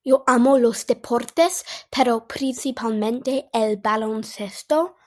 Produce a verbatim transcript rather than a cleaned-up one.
Yo amo los deportes, pero principalmente el baloncesto.